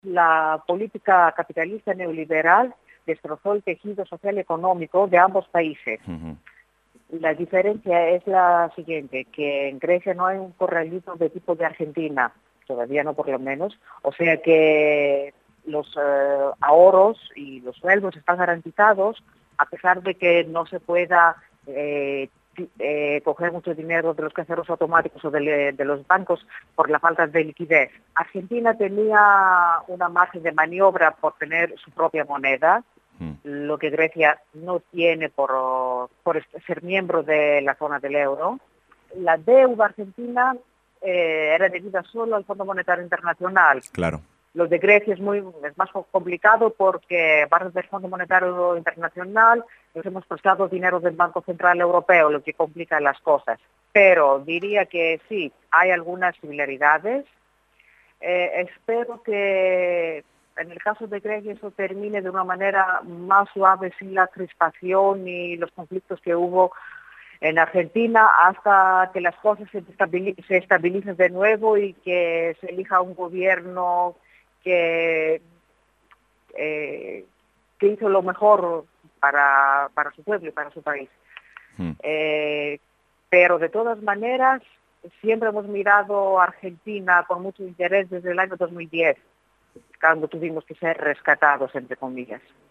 la política capitalista neoliberal destrozó el tejido social y económico de ambos países. La diferencia es la siguiente, que en Grecia no hay un corralito de tipo de Argentina, todavía no por lo menos, o sea que los ahorros y los sueldos están garantizados, a pesar de que no se pueda coger mucho dinero de los cajeros automáticos o de los bancos por la falta de liquidez. Argentina tenía una margen de maniobra por tener su propia moneda, lo que Grecia no tiene por ser miembro de la zona del euro. La deuda argentina era debida solo al Fondo Monetario Internacional. Claro. Lo de Grecia es más complicado porque parte del Fondo Monetario Internacional nos hemos prestado dinero del Banco Central Europeo, lo que complica las cosas. Pero diría que sí, hay algunas similaridades. Espero que en el caso de Grecia eso termine de una manera más suave, sin la crispación y los conflictos que hubo en Argentina, hasta que las cosas se estabilicen de nuevo y que se elija un gobierno que hizo lo mejor para su pueblo y para su país. Pero de todas maneras, siempre hemos mirado a Argentina con mucho interés desde el año 2010, cuando tuvimos que ser rescatados, entre comillas.